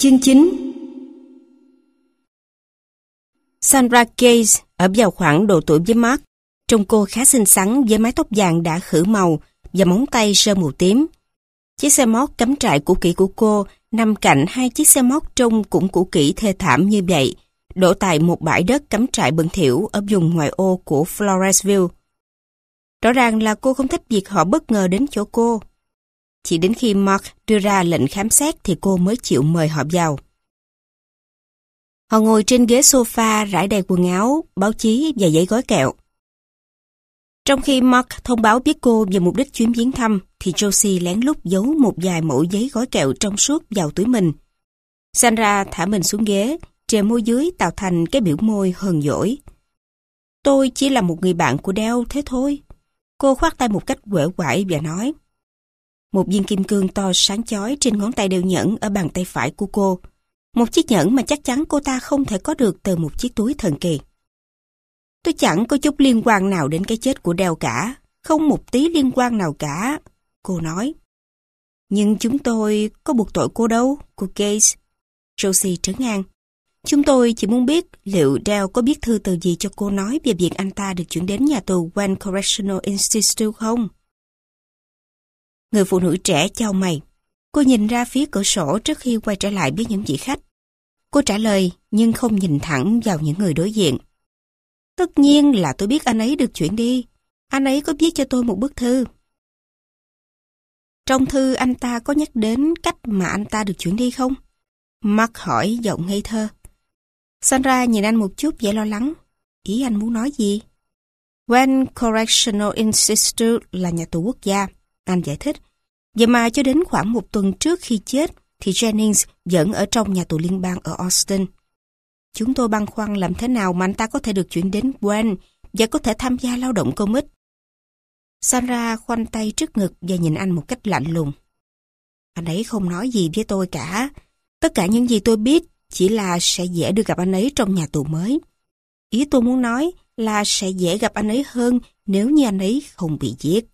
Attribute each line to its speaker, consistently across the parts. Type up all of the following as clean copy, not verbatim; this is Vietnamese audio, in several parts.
Speaker 1: Chương 9. Sandra Case ở vào khoảng độ tuổi với Mark. Trông cô khá xinh xắn với mái tóc vàng đã khử màu và móng tay sơn màu tím. Chiếc xe mót cắm trại cũ kỹ của cô nằm cạnh hai chiếc xe mót trông cũng cũ kỹ thê thảm như vậy, đổ tại một bãi đất cắm trại bẩn thỉu ở vùng ngoại ô của Floresville. Rõ ràng là cô không thích việc họ bất ngờ đến chỗ cô. Chỉ đến khi Mark đưa ra lệnh khám xét thì cô mới chịu mời họ vào. Họ ngồi trên ghế sofa rải đầy quần áo, báo chí và giấy gói kẹo. Trong khi Mark thông báo biết cô về mục đích chuyến viếng thăm, thì Josie lén lút giấu một vài mẩu giấy gói kẹo trong suốt vào túi mình. Sandra thả mình xuống ghế, trề môi dưới tạo thành cái biểu môi hờn dỗi. Tôi chỉ là một người bạn của Dale thế thôi. Cô khoát tay một cách uể oải và nói. Một viên kim cương to sáng chói trên ngón tay đeo nhẫn ở bàn tay phải của cô. Một chiếc nhẫn mà chắc chắn cô ta không thể có được từ một chiếc túi thần kỳ. Tôi chẳng có chút liên quan nào đến cái chết của Dale cả. Không một tí liên quan nào cả, cô nói. Nhưng chúng tôi có buộc tội cô đâu, cô Case. Josie trấn an. Chúng tôi chỉ muốn biết liệu Dale có biết thư từ gì cho cô nói về việc anh ta được chuyển đến nhà tù Wayne Correctional Institute không? Người phụ nữ trẻ chau mày. Cô nhìn ra phía cửa sổ trước khi quay trở lại với những vị khách. Cô trả lời nhưng không nhìn thẳng vào những người đối diện. Tất nhiên là tôi biết anh ấy được chuyển đi. Anh ấy có viết cho tôi một bức thư. Trong thư anh ta có nhắc đến cách mà anh ta được chuyển đi không? Mark hỏi giọng ngây thơ. Sandra nhìn anh một chút vẻ lo lắng. Ý anh muốn nói gì? Wayne Correctional Institute là nhà tù quốc gia, anh giải thích. Vậy mà cho đến khoảng một tuần trước khi chết thì Jennings vẫn ở trong nhà tù liên bang ở Austin. Chúng tôi băn khoăn làm thế nào mà anh ta có thể được chuyển đến Wayne và có thể tham gia lao động công ích. Sandra khoanh tay trước ngực và nhìn anh một cách lạnh lùng. Anh ấy không nói gì với tôi cả. Tất cả những gì tôi biết chỉ là sẽ dễ được gặp anh ấy trong nhà tù mới. Ý tôi muốn nói là sẽ dễ gặp anh ấy hơn nếu như anh ấy không bị giết.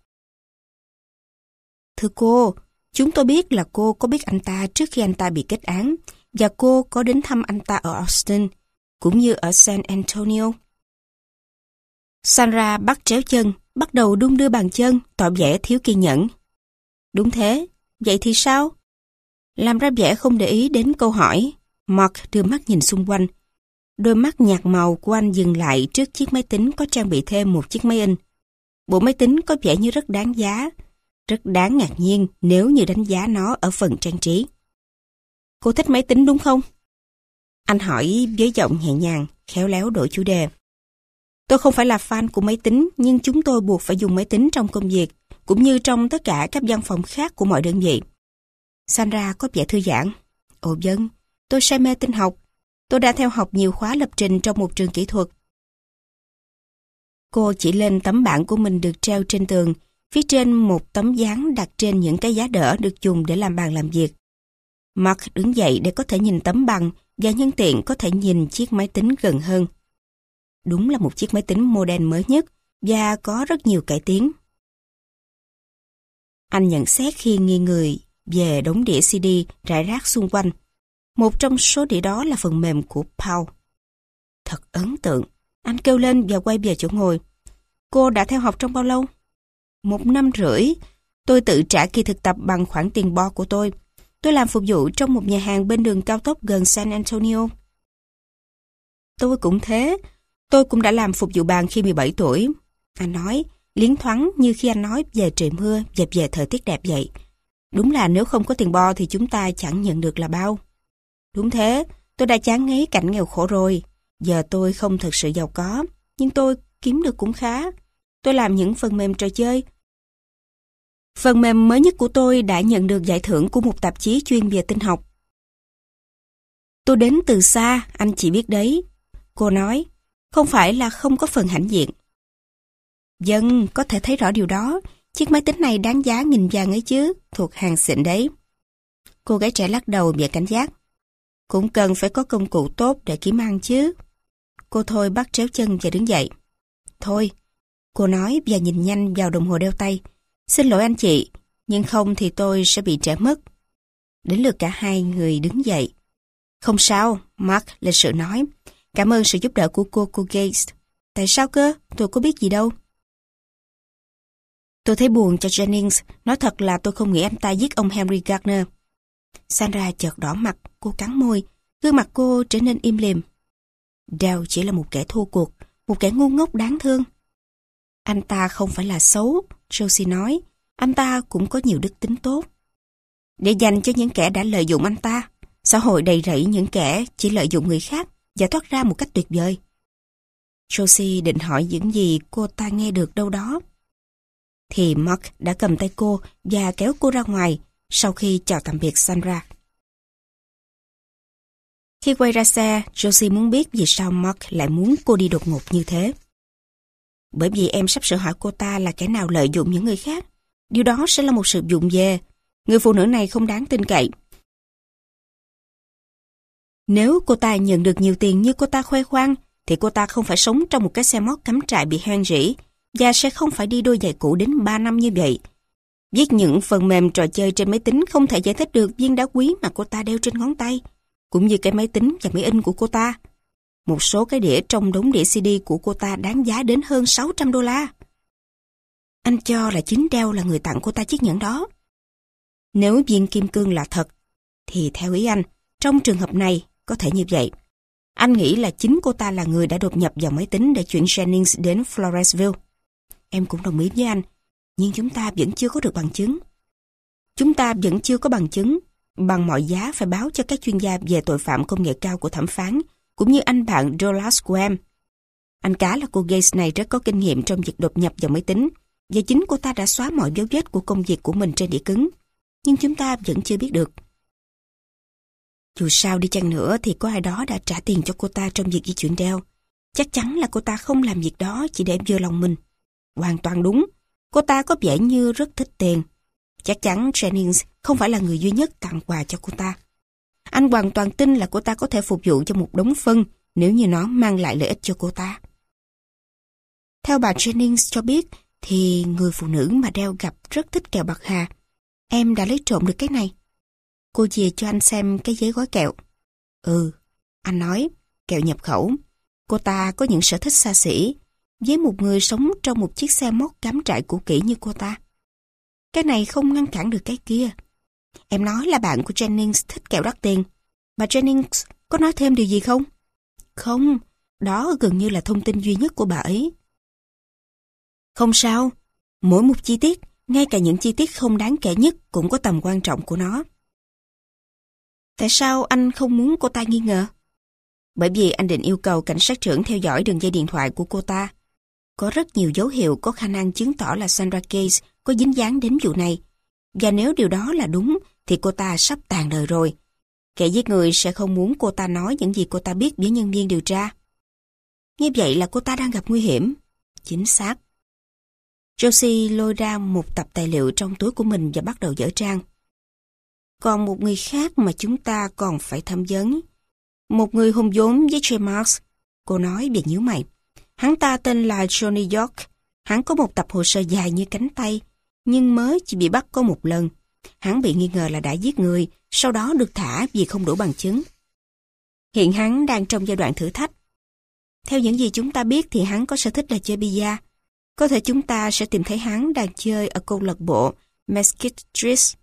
Speaker 1: Thưa cô, chúng tôi biết là cô có biết anh ta trước khi anh ta bị kết án và cô có đến thăm anh ta ở Austin, cũng như ở San Antonio. Sandra bắt chéo chân, bắt đầu đung đưa bàn chân, tỏ vẻ thiếu kiên nhẫn. Đúng thế, vậy thì sao? Làm ra vẻ không để ý đến câu hỏi, Mark đưa mắt nhìn xung quanh. Đôi mắt nhạt màu của anh dừng lại trước chiếc máy tính có trang bị thêm một chiếc máy in. Bộ máy tính có vẻ như rất đáng giá, rất đáng ngạc nhiên nếu như đánh giá nó ở phần trang trí. Cô thích máy tính đúng không? Anh hỏi với giọng nhẹ nhàng, khéo léo đổi chủ đề. Tôi không phải là fan của máy tính, nhưng chúng tôi buộc phải dùng máy tính trong công việc, cũng như trong tất cả các văn phòng khác của mọi đơn vị. Sandra có vẻ thư giãn. Ồ vâng, tôi say mê tin học. Tôi đã theo học nhiều khóa lập trình trong một trường kỹ thuật. Cô chỉ lên tấm bảng của mình được treo trên tường, phía trên một tấm dán đặt trên những cái giá đỡ được dùng để làm bàn làm việc. Mark đứng dậy để có thể nhìn tấm bằng và nhân tiện có thể nhìn chiếc máy tính gần hơn. Đúng là một chiếc máy tính model mới nhất và có rất nhiều cải tiến. Anh nhận xét khi nghi người về đống đĩa CD rải rác xung quanh. Một trong số đĩa đó là phần mềm của Paul. Thật ấn tượng. Anh kêu lên và quay về chỗ ngồi. Cô đã theo học trong bao lâu? 1 năm rưỡi. Tôi tự trả kỳ thực tập bằng khoản tiền bo của tôi. Tôi làm phục vụ trong một nhà hàng bên đường cao tốc gần San Antonio. Tôi cũng thế. Tôi cũng đã làm phục vụ bàn khi 17 tuổi. Anh nói, liến thoáng như khi anh nói về trời mưa và về thời tiết đẹp vậy. Đúng là nếu không có tiền bo thì chúng ta chẳng nhận được là bao. Đúng thế, tôi đã chán ngấy cảnh nghèo khổ rồi. Giờ tôi không thực sự giàu có, nhưng tôi kiếm được cũng khá. Tôi làm những phần mềm trò chơi. Phần mềm mới nhất của tôi đã nhận được giải thưởng của một tạp chí chuyên về tin học. Tôi đến từ xa, anh chỉ biết đấy. Cô nói, không phải là không có phần hãnh diện. Vâng, có thể thấy rõ điều đó. Chiếc máy tính này đáng giá nghìn vàng ấy chứ, thuộc hàng xịn đấy. Cô gái trẻ lắc đầu vẻ cảnh giác. Cũng cần phải có công cụ tốt để kiếm ăn chứ. Cô thôi bắt chéo chân và đứng dậy. Thôi, cô nói và nhìn nhanh vào đồng hồ đeo tay. Xin lỗi anh chị, nhưng không thì tôi sẽ bị trễ mất. Đến lượt cả hai người đứng dậy. Không sao, Mark lịch sự nói. Cảm ơn sự giúp đỡ của cô Gates. Tại sao cơ? Tôi có biết gì đâu. Tôi thấy buồn cho Jennings. Nói thật là tôi không nghĩ anh ta giết ông Henry Gardner. Sandra chợt đỏ mặt, cô cắn môi. Gương mặt cô trở nên im lìm. Dale chỉ là một kẻ thua cuộc, một kẻ ngu ngốc đáng thương. Anh ta không phải là xấu, Josie nói. Anh ta cũng có nhiều đức tính tốt. Để dành cho những kẻ đã lợi dụng anh ta, xã hội đầy rẫy những kẻ chỉ lợi dụng người khác và thoát ra một cách tuyệt vời. Josie định hỏi những gì cô ta nghe được đâu đó. Thì Mark đã cầm tay cô và kéo cô ra ngoài sau khi chào tạm biệt Sandra. Khi quay ra xe, Josie muốn biết vì sao Mark lại muốn cô đi đột ngột như thế. Bởi vì em sắp sửa hỏi cô ta là kẻ nào lợi dụng những người khác. Điều đó sẽ là một sự vụng về. Người phụ nữ này không đáng tin cậy. Nếu cô ta nhận được nhiều tiền như cô ta khoe khoang, thì cô ta không phải sống trong một cái xe mót cắm trại bị hoen rỉ và sẽ không phải đi đôi giày cũ đến 3 năm như vậy. Viết những phần mềm trò chơi trên máy tính không thể giải thích được viên đá quý mà cô ta đeo trên ngón tay, cũng như cái máy tính và máy in của cô ta. Một số cái đĩa trong đống đĩa CD của cô ta đáng giá đến hơn $600. Anh cho là chính Dale là người tặng cô ta chiếc nhẫn đó. Nếu viên kim cương là thật, thì theo ý anh, trong trường hợp này có thể như vậy. Anh nghĩ là chính cô ta là người đã đột nhập vào máy tính để chuyển Jennings đến Floresville. Em cũng đồng ý với anh, nhưng chúng ta vẫn chưa có được bằng chứng. Chúng ta vẫn chưa có bằng chứng. Bằng mọi giá phải báo cho các chuyên gia về tội phạm công nghệ cao của thẩm phán, cũng như anh bạn Douglas của em. Anh cá là cô Gates này rất có kinh nghiệm trong việc đột nhập vào máy tính, và chính cô ta đã xóa mọi dấu vết của công việc của mình trên đĩa cứng. Nhưng chúng ta vẫn chưa biết được. Dù sao đi chăng nữa thì có ai đó đã trả tiền cho cô ta trong việc di chuyển Dale. Chắc chắn là cô ta không làm việc đó chỉ để vừa lòng mình. Hoàn toàn đúng. Cô ta có vẻ như rất thích tiền. Chắc chắn Jennings không phải là người duy nhất tặng quà cho cô ta. Anh hoàn toàn tin là cô ta có thể phục vụ cho một đống phân nếu như nó mang lại lợi ích cho cô ta. Theo bà Jennings cho biết thì người phụ nữ mà Dale gặp rất thích kẹo bạc hà. Em đã lấy trộm được cái này. Cô về cho anh xem cái giấy gói kẹo. Ừ, anh nói, kẹo nhập khẩu. Cô ta có những sở thích xa xỉ với một người sống trong một chiếc xe mót cắm trại cũ kỹ như cô ta. Cái này không ngăn cản được cái kia. Em nói là bạn của Jennings thích kẹo đắt tiền. Bà Jennings có nói thêm điều gì không? Không, đó gần như là thông tin duy nhất của bà ấy. Không sao, mỗi một chi tiết, ngay cả những chi tiết không đáng kể nhất cũng có tầm quan trọng của nó. Tại sao anh không muốn cô ta nghi ngờ? Bởi vì anh định yêu cầu cảnh sát trưởng theo dõi đường dây điện thoại của cô ta. Có rất nhiều dấu hiệu có khả năng chứng tỏ là Sandra Gates có dính dáng đến vụ này. Và nếu điều đó là đúng, thì cô ta sắp tàn đời rồi. Kẻ giết người sẽ không muốn cô ta nói những gì cô ta biết với nhân viên điều tra. Như vậy là cô ta đang gặp nguy hiểm. Chính xác. Josie lôi ra một tập tài liệu trong túi của mình và bắt đầu dở trang. Còn một người khác mà chúng ta còn phải thẩm vấn. Một người hùng vốn với J. Marks. Cô nói về nhíu mày. Hắn ta tên là Johnny York. Hắn có một tập hồ sơ dài như cánh tay, nhưng mới chỉ bị bắt có một lần. Hắn bị nghi ngờ là đã giết người, sau đó được thả vì không đủ bằng chứng. Hiện hắn đang trong giai đoạn thử thách. Theo những gì chúng ta biết thì hắn có sở thích là chơi bida. Có thể chúng ta sẽ tìm thấy hắn đang chơi ở câu lạc bộ Mesquite Street.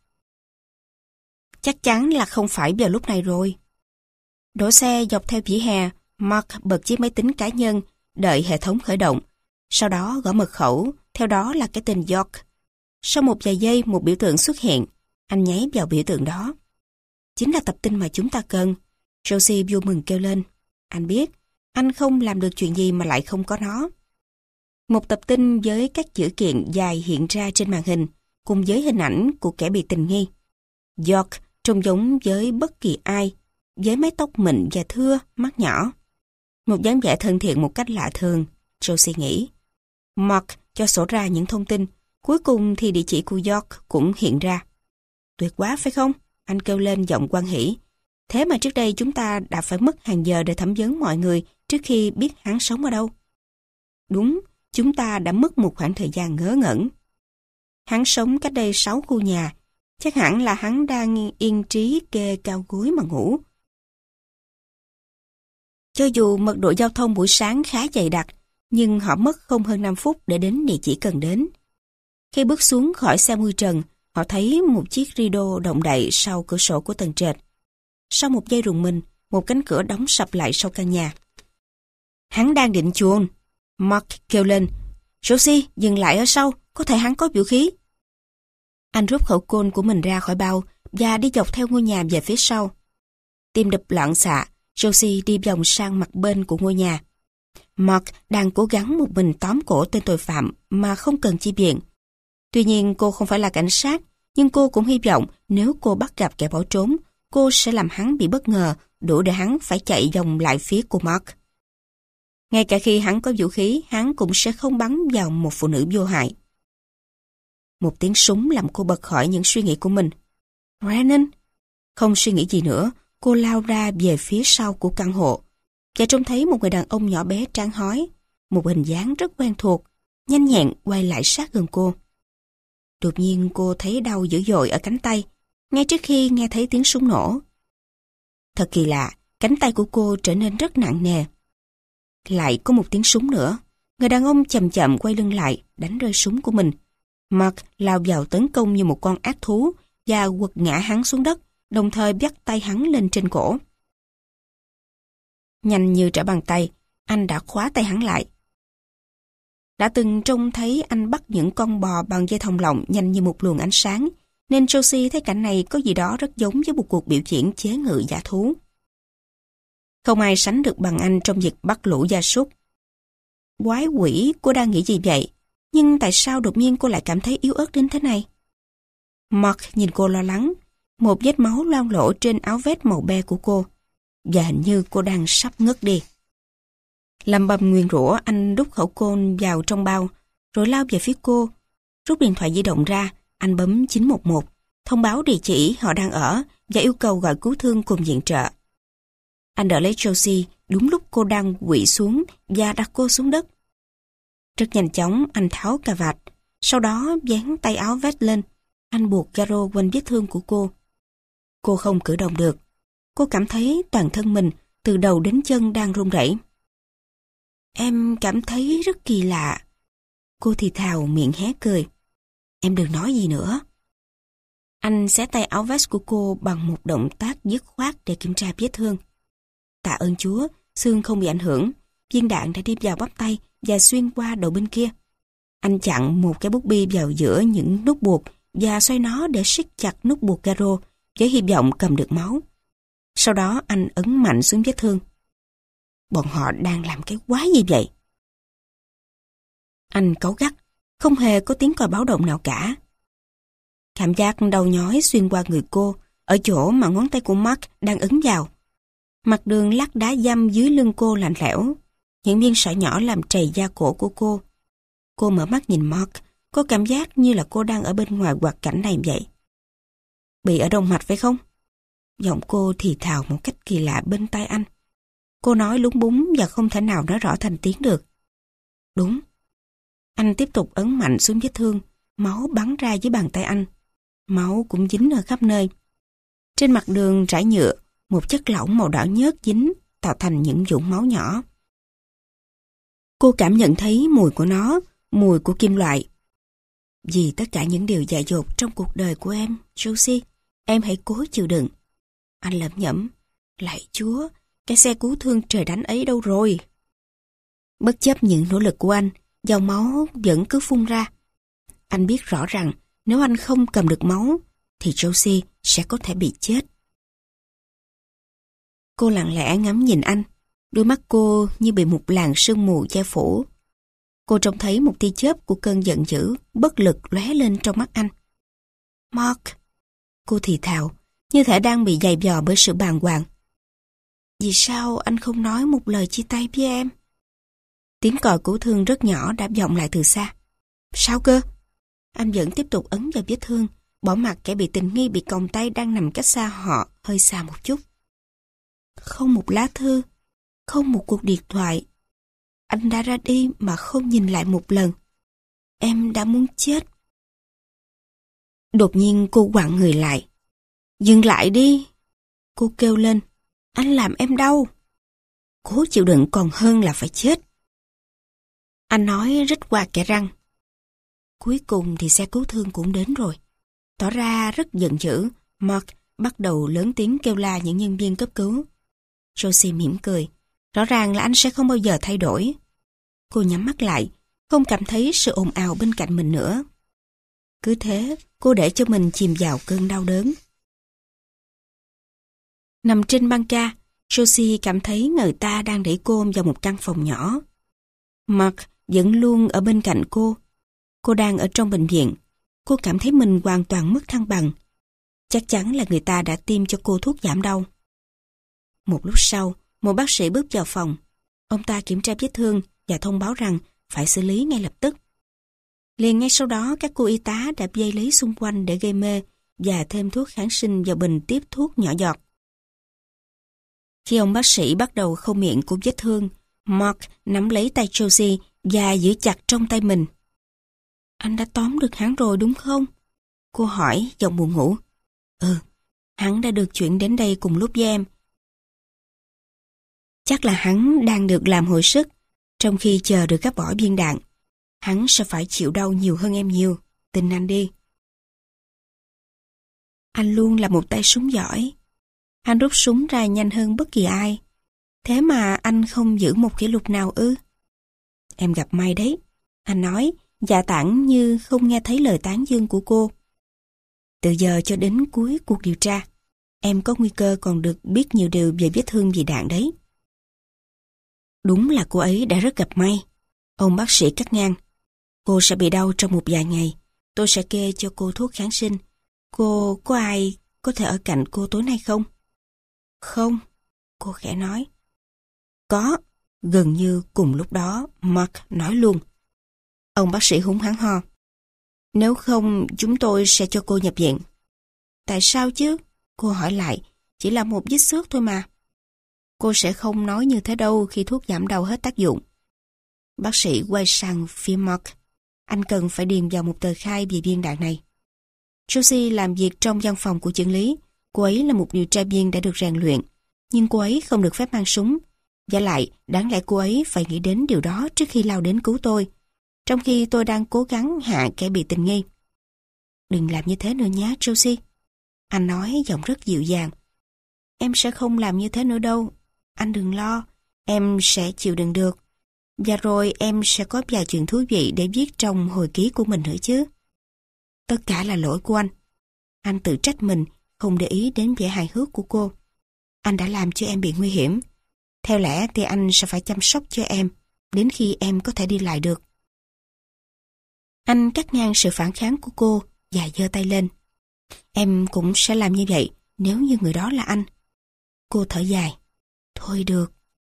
Speaker 1: Chắc chắn là không phải vào lúc này rồi. Đổ xe dọc theo vỉa hè, Mark bật chiếc máy tính cá nhân, đợi hệ thống khởi động. Sau đó gõ mật khẩu, theo đó là cái tên York. Sau một vài giây, một biểu tượng xuất hiện. Anh nháy vào biểu tượng đó. Chính là tập tin mà chúng ta cần. Josie vui mừng kêu lên. Anh biết, anh không làm được chuyện gì mà lại không có nó. Một tập tin với các chữ kiện dài hiện ra trên màn hình, cùng với hình ảnh của kẻ bị tình nghi. York trông giống với bất kỳ ai, với mái tóc mịn và thưa, mắt nhỏ. Một dáng vẻ thân thiện một cách lạ thường, Josie nghĩ. Mark cho sổ ra những thông tin, cuối cùng thì địa chỉ của York cũng hiện ra. Tuyệt quá phải không? Anh kêu lên giọng hoan hỉ. Thế mà trước đây chúng ta đã phải mất hàng giờ để thẩm vấn mọi người trước khi biết hắn sống ở đâu. Đúng, chúng ta đã mất một khoảng thời gian ngớ ngẩn. Hắn sống cách đây 6 khu nhà. Chắc hẳn là hắn đang yên trí kê cao gối mà ngủ. Cho dù mật độ giao thông buổi sáng khá dày đặc, nhưng họ mất không hơn 5 phút để đến địa chỉ cần đến. Khi bước xuống khỏi xe mui trần, họ thấy một chiếc rideau động đậy sau cửa sổ của tầng trệt. Sau một giây rùng mình, một cánh cửa đóng sập lại sau căn nhà. Hắn đang định chuồn. Mark kêu lên, Josie, dừng lại ở sau, có thể hắn có vũ khí. Anh rút khẩu côn của mình ra khỏi bao và đi dọc theo ngôi nhà về phía sau. Tim đập loạn xạ, Josie đi vòng sang mặt bên của ngôi nhà. Mark đang cố gắng một mình tóm cổ tên tội phạm mà không cần chi viện. Tuy nhiên cô không phải là cảnh sát, nhưng cô cũng hy vọng nếu cô bắt gặp kẻ bỏ trốn, cô sẽ làm hắn bị bất ngờ, đủ để hắn phải chạy vòng lại phía của Mark. Ngay cả khi hắn có vũ khí, hắn cũng sẽ không bắn vào một phụ nữ vô hại. Một tiếng súng làm cô bật khỏi những suy nghĩ của mình. Brennan! Không suy nghĩ gì nữa, cô lao ra về phía sau của căn hộ và trông thấy một người đàn ông nhỏ bé trắng hói, một hình dáng rất quen thuộc, nhanh nhẹn quay lại sát gần cô. Đột nhiên cô thấy đau dữ dội ở cánh tay, ngay trước khi nghe thấy tiếng súng nổ. Thật kỳ lạ, cánh tay của cô trở nên rất nặng nề. Lại có một tiếng súng nữa, người đàn ông chậm chậm quay lưng lại, đánh rơi súng của mình. Mark lao vào tấn công như một con ác thú và quật ngã hắn xuống đất, đồng thời vắt tay hắn lên trên cổ. Nhanh như trở bàn tay, anh đã khóa tay hắn lại. Đã từng trông thấy anh bắt những con bò bằng dây thòng lọng nhanh như một luồng ánh sáng, nên Josie thấy cảnh này có gì đó rất giống với một cuộc biểu diễn chế ngự dã thú. Không ai sánh được bằng anh trong việc bắt lũ gia súc. Quái quỷ, cô đang nghĩ gì vậy? Nhưng tại sao đột nhiên cô lại cảm thấy yếu ớt đến thế này? Mark nhìn cô lo lắng, một vết máu loang lổ trên áo vest màu be của cô, và hình như cô đang sắp ngất đi. Lầm bầm nguyền rủa, anh đút khẩu côn vào trong bao, rồi lao về phía cô. Rút điện thoại di động ra, anh bấm 911, thông báo địa chỉ họ đang ở và yêu cầu gọi cứu thương cùng viện trợ. Anh đỡ lấy Josie đúng lúc cô đang quỵ xuống và đặt cô xuống đất. Rất nhanh chóng anh tháo cà vạt, sau đó dán tay áo vest lên. Anh buộc garo quanh vết thương của cô. Cô không cử động được. Cô cảm thấy toàn thân mình từ đầu đến chân đang run rẩy. Em cảm thấy rất kỳ lạ. Cô thì thào miệng hé cười. Em đừng nói gì nữa. Anh xé tay áo vest của cô bằng một động tác dứt khoát để kiểm tra vết thương. Tạ ơn Chúa, xương không bị ảnh hưởng. Viên đạn đã đi vào bắp tay và xuyên qua đầu bên kia. Anh chặn một cái bút bi vào giữa những nút buộc và xoay nó để siết chặt nút buộc garo với hy vọng cầm được máu. Sau đó anh ấn mạnh xuống vết thương. Bọn họ đang làm cái quái gì vậy? Anh cáu gắt, không hề có tiếng còi báo động nào cả. Cảm giác đau nhói xuyên qua người cô, ở chỗ mà ngón tay của Mark đang ấn vào. Mặt đường lát đá dăm dưới lưng cô lạnh lẽo, những viên sỏi nhỏ làm trầy da cổ của cô. Cô mở mắt nhìn Mark, có cảm giác như là cô đang ở bên ngoài hoạt cảnh này vậy. Bị ở động mạch phải không? Giọng cô thì thào một cách kỳ lạ bên tai anh. Cô nói lúng búng và không thể nào nói rõ thành tiếng được. Đúng. Anh tiếp tục ấn mạnh xuống vết thương, máu bắn ra dưới bàn tay anh. Máu cũng dính ở khắp nơi. Trên mặt đường rải nhựa, một chất lỏng màu đỏ nhớt dính, tạo thành những vũng máu nhỏ. Cô cảm nhận thấy mùi của nó, mùi của kim loại. Vì tất cả những điều dại dột trong cuộc đời của em, Josie, em hãy cố chịu đựng. Anh lẩm nhẩm, lạy Chúa, cái xe cứu thương trời đánh ấy đâu rồi? Bất chấp những nỗ lực của anh, dòng máu vẫn cứ phun ra. Anh biết rõ rằng nếu anh không cầm được máu, thì Josie sẽ có thể bị chết. Cô lặng lẽ ngắm nhìn anh, đôi mắt cô như bị một làn sương mù che phủ. Cô trông thấy một tia chớp của cơn giận dữ, bất lực lóe lên trong mắt anh. Mark, cô thì thào, như thể đang bị giày vò bởi sự bàng hoàng. Vì sao anh không nói một lời chia tay với em? Tiếng còi cứu thương rất nhỏ đã vọng lại từ xa. Sao cơ? Anh vẫn tiếp tục ấn vào vết thương, bỏ mặc kẻ bị tình nghi bị còng tay đang nằm cách xa họ hơi xa một chút. Không một lá thư, không một cuộc điện thoại. Anh đã ra đi mà không nhìn lại một lần. Em đã muốn chết. Đột nhiên cô quặn người lại. Dừng lại đi. Cô kêu lên. Anh làm em đau. Cố chịu đựng còn hơn là phải chết. Anh nói rít qua kẽ răng. Cuối cùng thì xe cứu thương cũng đến rồi. Tỏ ra rất giận dữ, Mark bắt đầu lớn tiếng kêu la những nhân viên cấp cứu. Josie mỉm cười. Rõ ràng là anh sẽ không bao giờ thay đổi. Cô nhắm mắt lại, không cảm thấy sự ồn ào bên cạnh mình nữa. Cứ thế, cô để cho mình chìm vào cơn đau đớn. Nằm trên băng ca, Josie cảm thấy người ta đang đẩy cô vào một căn phòng nhỏ. Mark vẫn luôn ở bên cạnh cô. Cô đang ở trong bệnh viện. Cô cảm thấy mình hoàn toàn mất thăng bằng. Chắc chắn là người ta đã tiêm cho cô thuốc giảm đau. Một lúc sau, một bác sĩ bước vào phòng. Ông ta kiểm tra vết thương và thông báo rằng phải xử lý ngay lập tức. Liền ngay sau đó, các cô y tá đã vây lấy xung quanh để gây mê và thêm thuốc kháng sinh vào bình tiếp thuốc nhỏ giọt. Khi ông bác sĩ bắt đầu khâu miệng của vết thương, Mark nắm lấy tay Josie và giữ chặt trong tay mình. Anh đã tóm được hắn rồi đúng không? Cô hỏi giọng buồn ngủ. Hắn đã được chuyển đến đây cùng lúc với em. Chắc là hắn đang được làm hồi sức, trong khi chờ được gắp bỏ viên đạn. Hắn sẽ phải chịu đau nhiều hơn em nhiều, tin anh đi. Anh luôn là một tay súng giỏi. Anh rút súng ra nhanh hơn bất kỳ ai. Thế mà anh không giữ một kỷ lục nào ư? Em gặp may đấy, anh nói, dạ tản như không nghe thấy lời tán dương của cô. Từ giờ cho đến cuối cuộc điều tra, em có nguy cơ còn được biết nhiều điều về vết thương vì đạn đấy. Đúng là cô ấy đã rất gặp may. Ông bác sĩ cắt ngang. Cô sẽ bị đau trong một vài ngày. Tôi sẽ kê cho cô thuốc kháng sinh. Cô có ai có thể ở cạnh cô tối nay không? Không, cô khẽ nói. Có, gần như cùng lúc đó, Mark nói luôn. Ông bác sĩ húng hắng ho. Nếu không, chúng tôi sẽ cho cô nhập viện. Tại sao chứ? Cô hỏi lại. Chỉ là một vết xước thôi mà. Cô sẽ không nói như thế đâu khi thuốc giảm đau hết tác dụng. Bác sĩ quay sang phía Mark. Anh cần phải điền vào một tờ khai về viên đạn này. Josie làm việc trong văn phòng của chưởng lý. Cô ấy là một điều tra viên đã được rèn luyện. Nhưng cô ấy không được phép mang súng. Vả lại, đáng lẽ cô ấy phải nghĩ đến điều đó trước khi lao đến cứu tôi. Trong khi tôi đang cố gắng hạ kẻ bị tình nghi. Đừng làm như thế nữa nhé, Josie. Anh nói giọng rất dịu dàng. Em sẽ không làm như thế nữa đâu. Anh đừng lo. Em sẽ chịu đựng được. Và rồi em sẽ có vài chuyện thú vị để viết trong hồi ký của mình nữa chứ. Tất cả là lỗi của anh. Anh tự trách mình không để ý đến vẻ hài hước của cô. Anh đã làm cho em bị nguy hiểm. Theo lẽ thì anh sẽ phải chăm sóc cho em đến khi em có thể đi lại được. Anh cắt ngang sự phản kháng của cô và giơ tay lên. Em cũng sẽ làm như vậy nếu như người đó là anh. Cô thở dài. Thôi được.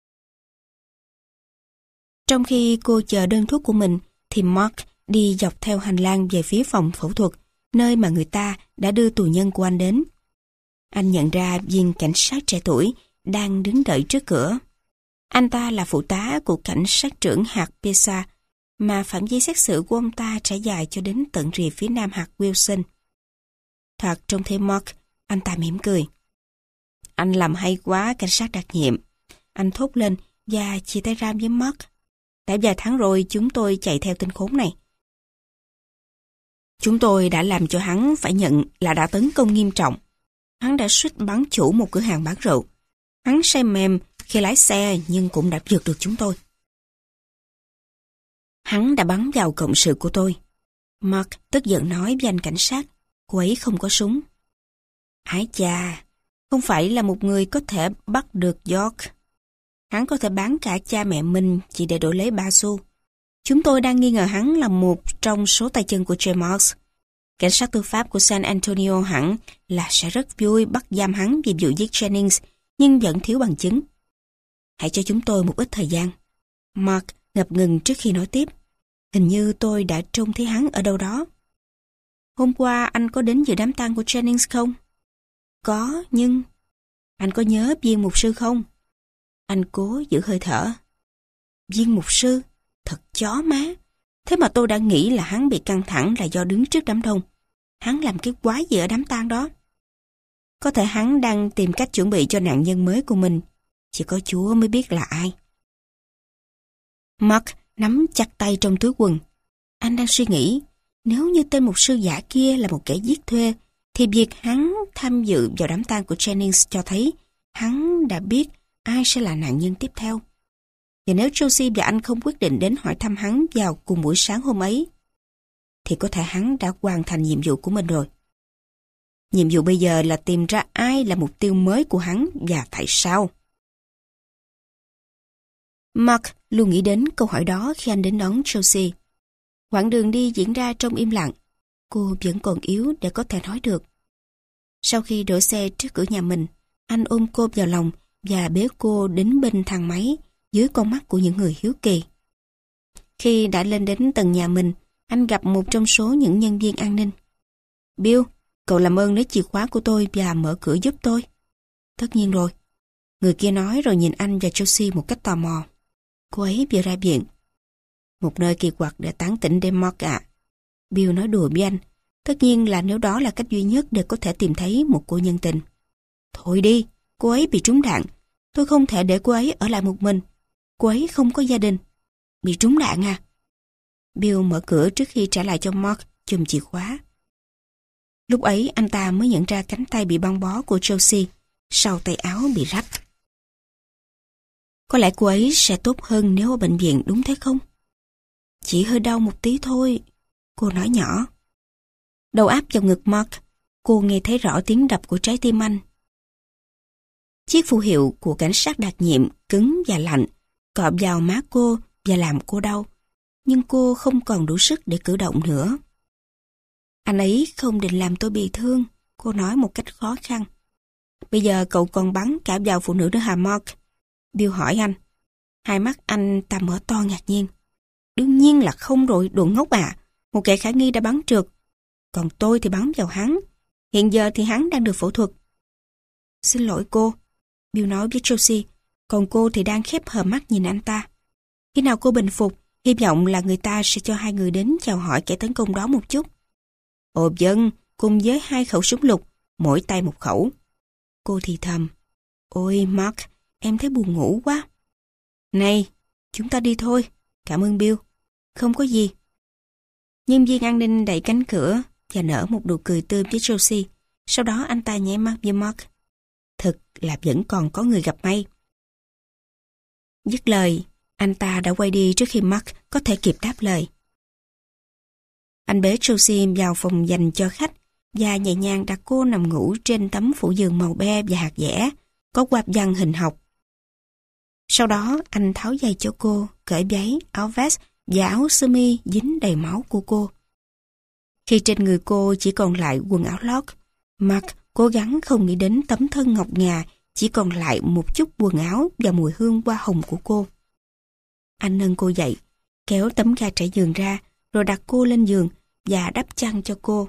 Speaker 1: Trong khi cô chờ đơn thuốc của mình thì Mark đi dọc theo hành lang về phía phòng phẫu thuật, nơi mà người ta đã đưa tù nhân của anh đến. Anh nhận ra viên cảnh sát trẻ tuổi đang đứng đợi trước cửa. Anh ta là phụ tá của cảnh sát trưởng hạt Pisa, mà phạm vi xét xử của ông ta trải dài cho đến tận rìa phía nam hạt Wilson. Thoạt trông thấy Mark, anh ta mỉm cười. Anh làm hay quá, cảnh sát đặc nhiệm. Anh thốt lên và chia tay ra với Mark. Đã vài tháng rồi chúng tôi chạy theo tên khốn này. Chúng tôi đã làm cho hắn phải nhận là đã tấn công nghiêm trọng. Hắn đã suýt bắn chủ một cửa hàng bán rượu. Hắn say mềm khi lái xe nhưng cũng đã vượt được chúng tôi. Hắn đã bắn vào cộng sự của tôi. Mark tức giận nói với anh cảnh sát. Cô ấy không có súng. Ái chà, không phải là một người có thể bắt được York. Hắn có thể bán cả cha mẹ mình chỉ để đổi lấy 3 xu. Chúng tôi đang nghi ngờ hắn là một trong số tay chân của James. Cảnh sát tư pháp của San Antonio hẳn là sẽ rất vui bắt giam hắn vì vụ giết Jennings, nhưng vẫn thiếu bằng chứng. Hãy cho chúng tôi một ít thời gian. Mark ngập ngừng trước khi nói tiếp. Hình như tôi đã trông thấy hắn ở đâu đó. Hôm qua anh có đến dự đám tang của Jennings không? Có, nhưng... Anh có nhớ viên mục sư không? Anh cố giữ hơi thở. Viên mục sư? Thật chó má. Thế mà tôi đã nghĩ là hắn bị căng thẳng là do đứng trước đám đông. Hắn làm cái quái gì ở đám tang đó? Có thể hắn đang tìm cách chuẩn bị cho nạn nhân mới của mình. Chỉ có Chúa mới biết là ai. Mark nắm chặt tay trong túi quần. Anh đang suy nghĩ, nếu như tên mục sư giả kia là một kẻ giết thuê, thì việc hắn tham dự vào đám tang của Jennings cho thấy hắn đã biết ai sẽ là nạn nhân tiếp theo. Và nếu Josie và anh không quyết định đến hỏi thăm hắn vào cùng buổi sáng hôm ấy, thì có thể hắn đã hoàn thành nhiệm vụ của mình rồi. Nhiệm vụ bây giờ là tìm ra ai là mục tiêu mới của hắn và tại sao. Mark luôn nghĩ đến câu hỏi đó khi anh đến đón Josie. Quãng đường đi diễn ra trong im lặng. Cô vẫn còn yếu để có thể nói được. Sau khi đổ xe trước cửa nhà mình, anh ôm cô vào lòng và bế cô đến bên thang máy dưới con mắt của những người hiếu kỳ. Khi đã lên đến tầng nhà mình, anh gặp một trong số những nhân viên an ninh. Bill, cậu làm ơn lấy chìa khóa của tôi và mở cửa giúp tôi. Tất nhiên rồi. Người kia nói rồi nhìn anh và Josie một cách tò mò. Cô ấy vừa ra viện. Một nơi kỳ quặc để tán tỉnh đêm Mark ạ. Bill nói đùa với anh. Tất nhiên là nếu đó là cách duy nhất để có thể tìm thấy một cô nhân tình. Thôi đi, cô ấy bị trúng đạn. Tôi không thể để cô ấy ở lại một mình. Cô ấy không có gia đình. Bị trúng đạn à? Bill mở cửa trước khi trả lại cho Mark chùm chìa khóa. Lúc ấy anh ta mới nhận ra cánh tay bị băng bó của Josie sau tay áo bị rách. Có lẽ cô ấy sẽ tốt hơn nếu ở bệnh viện, đúng thế không? Chỉ hơi đau một tí thôi, cô nói nhỏ. Đầu áp vào ngực Mark, cô nghe thấy rõ tiếng đập của trái tim anh. Chiếc phù hiệu của cảnh sát đặc nhiệm cứng và lạnh cọp vào má cô và làm cô đau, nhưng cô không còn đủ sức để cử động nữa. Anh ấy không định làm tôi bị thương, cô nói một cách khó khăn. Bây giờ cậu còn bắn cả vào phụ nữ nữa hả Mark? Bill hỏi anh. Hai mắt anh ta mở to ngạc nhiên. Đương nhiên là không rồi, đồ ngốc à. Một kẻ khả nghi đã bắn trượt. Còn tôi thì bắn vào hắn. Hiện giờ thì hắn đang được phẫu thuật. Xin lỗi cô, Bill nói với Josie. Còn cô thì đang khép hờ mắt nhìn anh ta. Khi nào cô bình phục, hy vọng là người ta sẽ cho hai người đến chào hỏi kẻ tấn công đó một chút. Ồ vâng, cùng với 2 khẩu súng lục, mỗi tay 1 khẩu. Cô thì thầm. Ôi Mark, em thấy buồn ngủ quá. Này, chúng ta đi thôi. Cảm ơn Bill. Không có gì. Nhân viên an ninh đẩy cánh cửa và nở một nụ cười tươi với Josie. Sau đó anh ta nháy mắt với Mark. Thực là vẫn còn có người gặp may. Dứt lời, anh ta đã quay đi trước khi Mark có thể kịp đáp lời. Anh bế Josie vào phòng dành cho khách và nhẹ nhàng đặt cô nằm ngủ trên tấm phủ giường màu be và hạt dẻ, có quạt văn hình học. Sau đó anh tháo giày cho cô, cởi váy, áo vest và áo sơ mi dính đầy máu của cô. Khi trên người cô chỉ còn lại quần áo lót, Mark cố gắng không nghĩ đến tấm thân ngọc ngà chỉ còn lại một chút quần áo và mùi hương hoa hồng của cô. Anh nâng cô dậy, kéo tấm ga trải giường ra, rồi đặt cô lên giường và đắp chăn cho cô.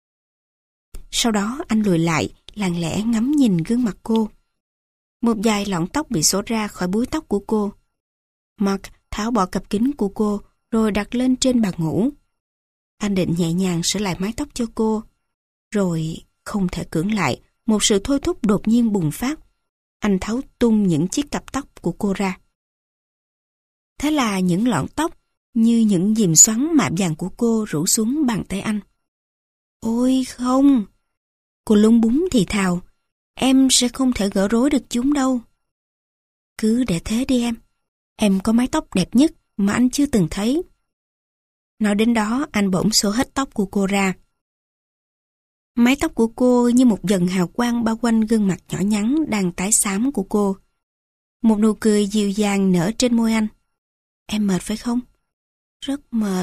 Speaker 1: Sau đó anh lùi lại, lặng lẽ ngắm nhìn gương mặt cô. Một vài lọn tóc bị xõa ra khỏi búi tóc của cô. Mark tháo bỏ cặp kính của cô, rồi đặt lên trên bàn ngủ. Anh định nhẹ nhàng sửa lại mái tóc cho cô. Rồi không thể cưỡng lại, một sự thôi thúc đột nhiên bùng phát. Anh tháo tung những chiếc cặp tóc của cô ra. Thế là những lọn tóc như những diềm xoắn mạ vàng của cô rủ xuống bàn tay anh. Ôi không! Cô lúng búng thì thào. Em sẽ không thể gỡ rối được chúng đâu. Cứ để thế đi em. Em có mái tóc đẹp nhất mà anh chưa từng thấy. Nói đến đó anh bỗng xõa hết tóc của cô ra. Mái tóc của cô như một dần hào quang bao quanh gương mặt nhỏ nhắn đang tái xám của cô. Một nụ cười dịu dàng nở trên môi anh. Em mệt phải không? Rất mệt.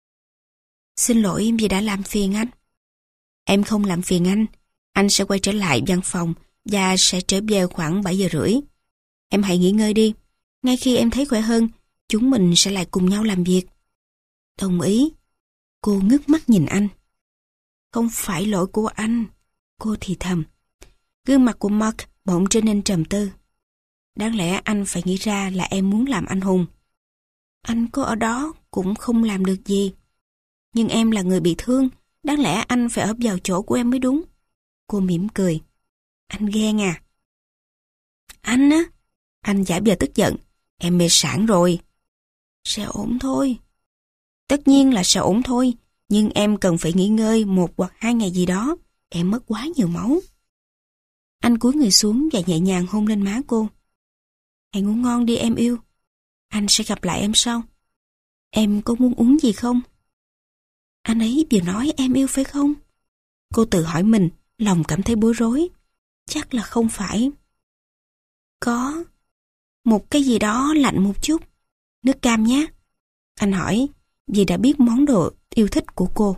Speaker 1: Xin lỗi vì đã làm phiền anh. Em không làm phiền anh sẽ quay trở lại văn phòng và sẽ trở về khoảng 7 giờ rưỡi. Em hãy nghỉ ngơi đi. Ngay khi em thấy khỏe hơn, chúng mình sẽ lại cùng nhau làm việc. Đồng ý. Cô ngước mắt nhìn anh. Không phải lỗi của anh, cô thì thầm. Gương mặt của Mark bỗng trở nên trầm tư. Đáng lẽ anh phải nghĩ ra là em muốn làm anh hùng. Anh có ở đó cũng không làm được gì. Nhưng em là người bị thương, đáng lẽ anh phải ấp vào chỗ của em mới đúng. Cô mỉm cười. Anh ghen à? Anh á? Anh giả vờ tức giận. Em mê sản rồi. Sẽ ổn thôi. Tất nhiên là sẽ ổn thôi, nhưng em cần phải nghỉ ngơi 1 hoặc 2 ngày gì đó. Em mất quá nhiều máu. Anh cúi người xuống và nhẹ nhàng hôn lên má cô. Hãy ngủ ngon đi em yêu. Anh sẽ gặp lại em sau. Em có muốn uống gì không? Anh ấy vừa nói em yêu phải không? Cô tự hỏi mình, lòng cảm thấy bối rối. Chắc là không phải. Có. Một cái gì đó lạnh một chút. Nước cam nhé. Anh hỏi, vì đã biết món đồ yêu thích của cô.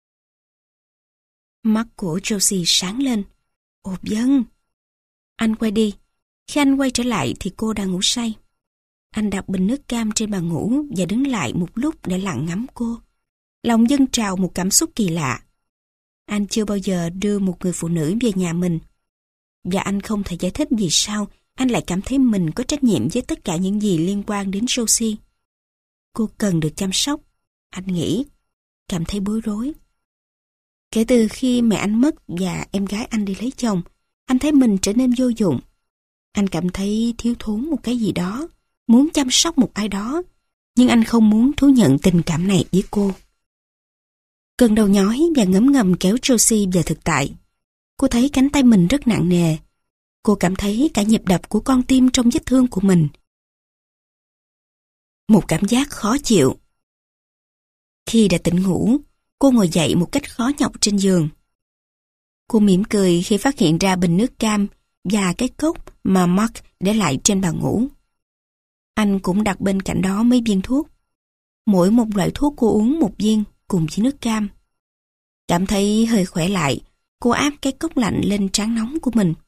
Speaker 1: Mắt của Josie sáng lên. Ồ vâng. Anh quay đi. Khi anh quay trở lại thì cô đang ngủ say. Anh đặt bình nước cam trên bàn ngủ và đứng lại một lúc để lặng ngắm cô. Lòng dâng trào một cảm xúc kỳ lạ. Anh chưa bao giờ đưa một người phụ nữ về nhà mình. Và anh không thể giải thích vì sao anh lại cảm thấy mình có trách nhiệm với tất cả những gì liên quan đến Josie. Cô cần được chăm sóc, anh nghĩ, cảm thấy bối rối. Kể từ khi mẹ anh mất và em gái anh đi lấy chồng, anh thấy mình trở nên vô dụng. Anh cảm thấy thiếu thốn một cái gì đó, muốn chăm sóc một ai đó, nhưng anh không muốn thú nhận tình cảm này với cô. Cơn đau nhói và ngấm ngầm kéo Josie về thực tại. Cô thấy cánh tay mình rất nặng nề. Cô cảm thấy cả nhịp đập của con tim trong vết thương của mình. Một cảm giác khó chịu. Khi đã tỉnh ngủ, cô ngồi dậy một cách khó nhọc trên giường. Cô mỉm cười khi phát hiện ra bình nước cam và cái cốc mà Mark để lại trên bàn ngủ. Anh cũng đặt bên cạnh đó mấy viên thuốc. Mỗi một loại thuốc cô uống một viên cùng với nước cam. Cảm thấy hơi khỏe lại, cô áp cái cốc lạnh lên trán nóng của mình.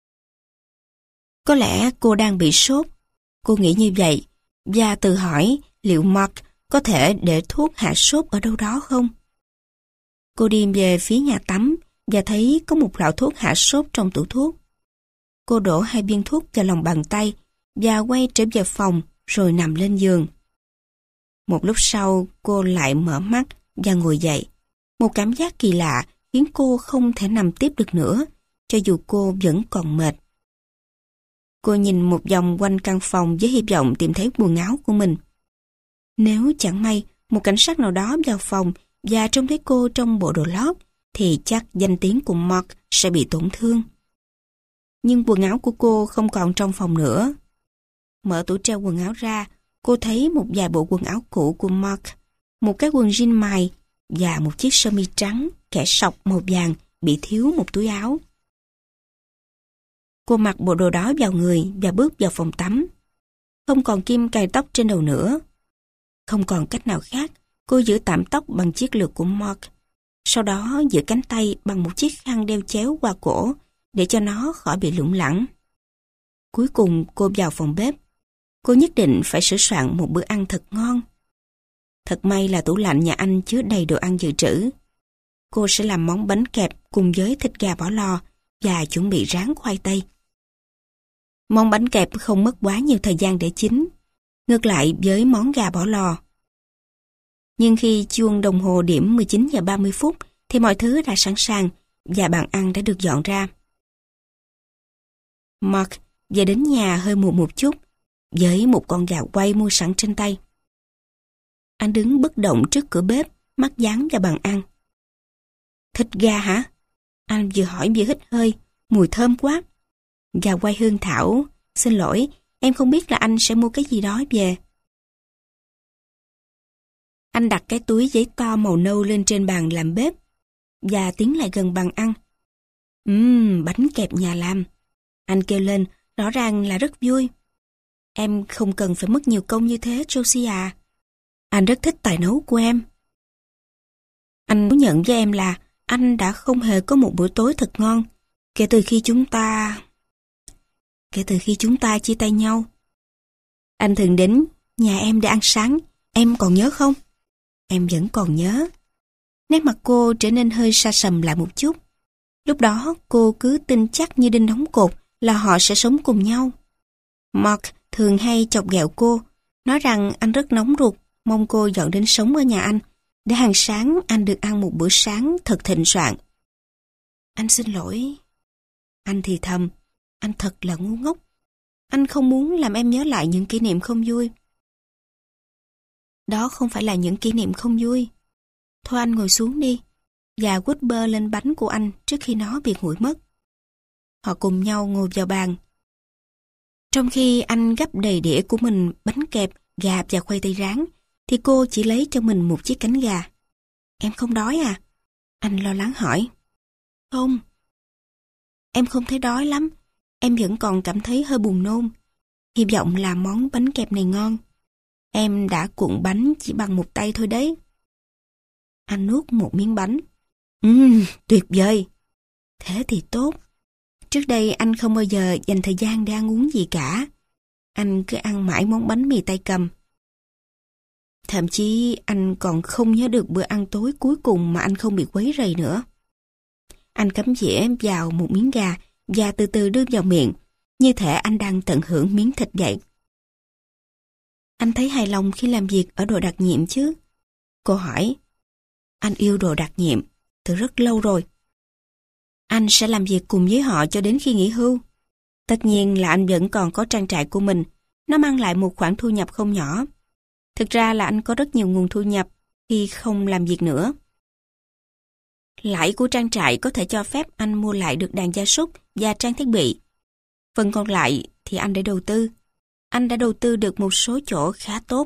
Speaker 1: Có lẽ cô đang bị sốt. Cô nghĩ như vậy và tự hỏi liệu Mark có thể để thuốc hạ sốt ở đâu đó không? Cô đi về phía nhà tắm và thấy có một lọ thuốc hạ sốt trong tủ thuốc. Cô đổ 2 viên thuốc vào lòng bàn tay và quay trở về phòng rồi nằm lên giường. Một lúc sau cô lại mở mắt và ngồi dậy. Một cảm giác kỳ lạ khiến cô không thể nằm tiếp được nữa, cho dù cô vẫn còn mệt. Cô nhìn một vòng quanh căn phòng với hy vọng tìm thấy quần áo của mình. Nếu chẳng may một cảnh sát nào đó vào phòng và trông thấy cô trong bộ đồ lót, thì chắc danh tiếng của Mark sẽ bị tổn thương. Nhưng quần áo của cô không còn trong phòng nữa. Mở tủ treo quần áo ra, cô thấy một vài bộ quần áo cũ của Mark, một cái quần jean mài và một chiếc sơ mi trắng kẻ sọc màu vàng bị thiếu một túi áo. Cô mặc bộ đồ đó vào người và bước vào phòng tắm. Không còn kim cài tóc trên đầu nữa. Không còn cách nào khác, cô giữ tạm tóc bằng chiếc lược của Mark. Sau đó giữ cánh tay bằng một chiếc khăn đeo chéo qua cổ để cho nó khỏi bị lủng lẳng. Cuối cùng cô vào phòng bếp. Cô nhất định phải sửa soạn một bữa ăn thật ngon. Thật may là tủ lạnh nhà anh chứa đầy đồ ăn dự trữ. Cô sẽ làm món bánh kẹp cùng với thịt gà bỏ lò và chuẩn bị rán khoai tây. Món bánh kẹp không mất quá nhiều thời gian để chín, ngược lại với món gà bỏ lò. Nhưng khi chuông đồng hồ điểm 19 giờ 30 phút thì mọi thứ đã sẵn sàng và bàn ăn đã được dọn ra. Mark về đến nhà hơi muộn một chút với một con gà quay mua sẵn trên tay. Anh đứng bất động trước cửa bếp, mắt dán vào bàn ăn. Thịt gà hả? Anh vừa hỏi vừa hít hơi, mùi thơm quá. Gà quay hương thảo, xin lỗi, em không biết là anh sẽ mua cái gì đó về. Anh đặt cái túi giấy to màu nâu lên trên bàn làm bếp và tiến lại gần bàn ăn. Bánh kẹp nhà làm. Anh kêu lên, rõ ràng là rất vui. Em không cần phải mất nhiều công như thế, Josie à. Anh rất thích tài nấu của em. Anh thú nhận với em là anh đã không hề có một bữa tối thật ngon kể từ khi chúng ta chia tay nhau. Anh thường đến nhà em để ăn sáng, em còn nhớ không? Em vẫn còn nhớ. Nét mặt cô trở nên hơi sa sầm lại một chút. Lúc đó cô cứ tin chắc như đinh đóng cột là họ sẽ sống cùng nhau. Mark thường hay chọc ghẹo cô, nói rằng anh rất nóng ruột, mong cô dọn đến sống ở nhà anh, để hàng sáng anh được ăn một bữa sáng thật thịnh soạn. Anh xin lỗi. Anh thì thầm, anh thật là ngu ngốc. Anh không muốn làm em nhớ lại những kỷ niệm không vui. Đó không phải là những kỷ niệm không vui. Thôi anh ngồi xuống đi, và quýt bơ lên bánh của anh trước khi nó bị nguội mất. Họ cùng nhau ngồi vào bàn. Trong khi anh gắp đầy đĩa của mình bánh kẹp, gà và khoai tây rán, thì cô chỉ lấy cho mình một chiếc cánh gà. Em không đói à? Anh lo lắng hỏi. Không. Em không thấy đói lắm. Em vẫn còn cảm thấy hơi buồn nôn. Hy vọng là món bánh kẹp này ngon. Em đã cuộn bánh chỉ bằng một tay thôi đấy. Anh nuốt một miếng bánh. Tuyệt vời. Thế thì tốt. Trước đây anh không bao giờ dành thời gian để ăn uống gì cả. Anh cứ ăn mãi món bánh mì tay cầm. Thậm chí anh còn không nhớ được bữa ăn tối cuối cùng mà anh không bị quấy rầy nữa. Anh cắm dĩa vào một miếng gà và từ từ đưa vào miệng, như thể anh đang tận hưởng miếng thịt vậy. Anh thấy hài lòng khi làm việc ở đội đặc nhiệm chứ? Cô hỏi. Anh yêu đội đặc nhiệm từ rất lâu rồi. Anh sẽ làm việc cùng với họ cho đến khi nghỉ hưu. Tất nhiên là anh vẫn còn có trang trại của mình. Nó mang lại một khoản thu nhập không nhỏ. Thực ra là anh có rất nhiều nguồn thu nhập khi không làm việc nữa. Lãi của trang trại có thể cho phép anh mua lại được đàn gia súc và trang thiết bị. Phần còn lại thì anh để đầu tư. Anh đã đầu tư được một số chỗ khá tốt.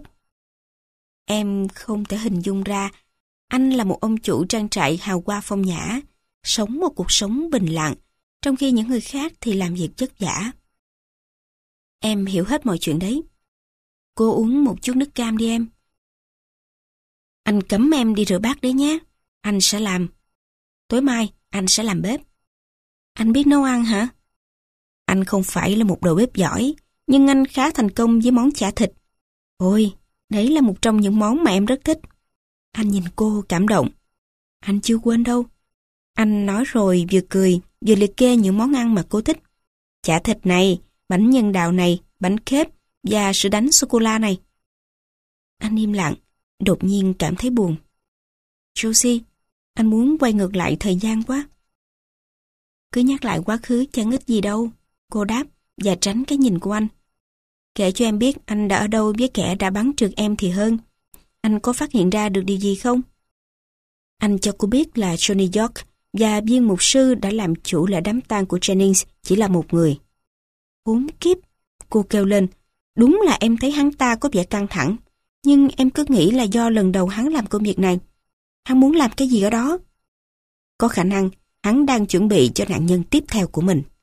Speaker 1: Em không thể hình dung ra, anh là một ông chủ trang trại hào hoa phong nhã, sống một cuộc sống bình lặng, trong khi những người khác thì làm việc vất vả. Em hiểu hết mọi chuyện đấy. Cô uống một chút nước cam đi em. Anh cấm em đi rửa bát đấy nhé. Anh sẽ làm. Tối mai anh sẽ làm bếp. Anh biết nấu ăn hả? Anh không phải là một đầu bếp giỏi, nhưng anh khá thành công với món chả thịt. Ôi, đấy là một trong những món mà em rất thích. Anh nhìn cô cảm động. Anh chưa quên đâu. Anh nói rồi vừa cười, vừa liệt kê những món ăn mà cô thích. Chả thịt này, bánh nhân đào này, bánh khếp và sữa đánh sô-cô-la này. Anh im lặng, đột nhiên cảm thấy buồn. Josie, anh muốn quay ngược lại thời gian quá. Cứ nhắc lại quá khứ chẳng ích gì đâu, cô đáp và tránh cái nhìn của anh. Kể cho em biết anh đã ở đâu với kẻ đã bắn trượt em thì hơn. Anh có phát hiện ra được điều gì không? Anh cho cô biết là Johnny York và viên mục sư đã làm chủ lễ đám tang của Jennings chỉ là một người. Khốn kiếp, cô kêu lên. Đúng là em thấy hắn ta có vẻ căng thẳng, nhưng em cứ nghĩ là do lần đầu hắn làm công việc này. Hắn muốn làm cái gì ở đó? Có khả năng hắn đang chuẩn bị cho nạn nhân tiếp theo của mình.